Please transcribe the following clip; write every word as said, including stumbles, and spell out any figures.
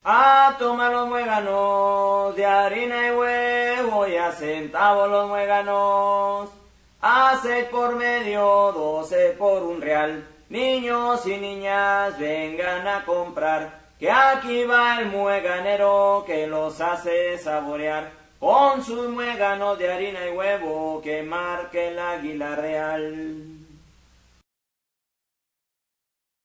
A tomar los muéganos de harina y huevo y a centavos los muéganos. A seis por medio, doce por un real. Niños y niñas vengan a comprar, que aquí va el mueganero que los hace saborear. Con sus muéganos de harina y huevo que marque el águila real.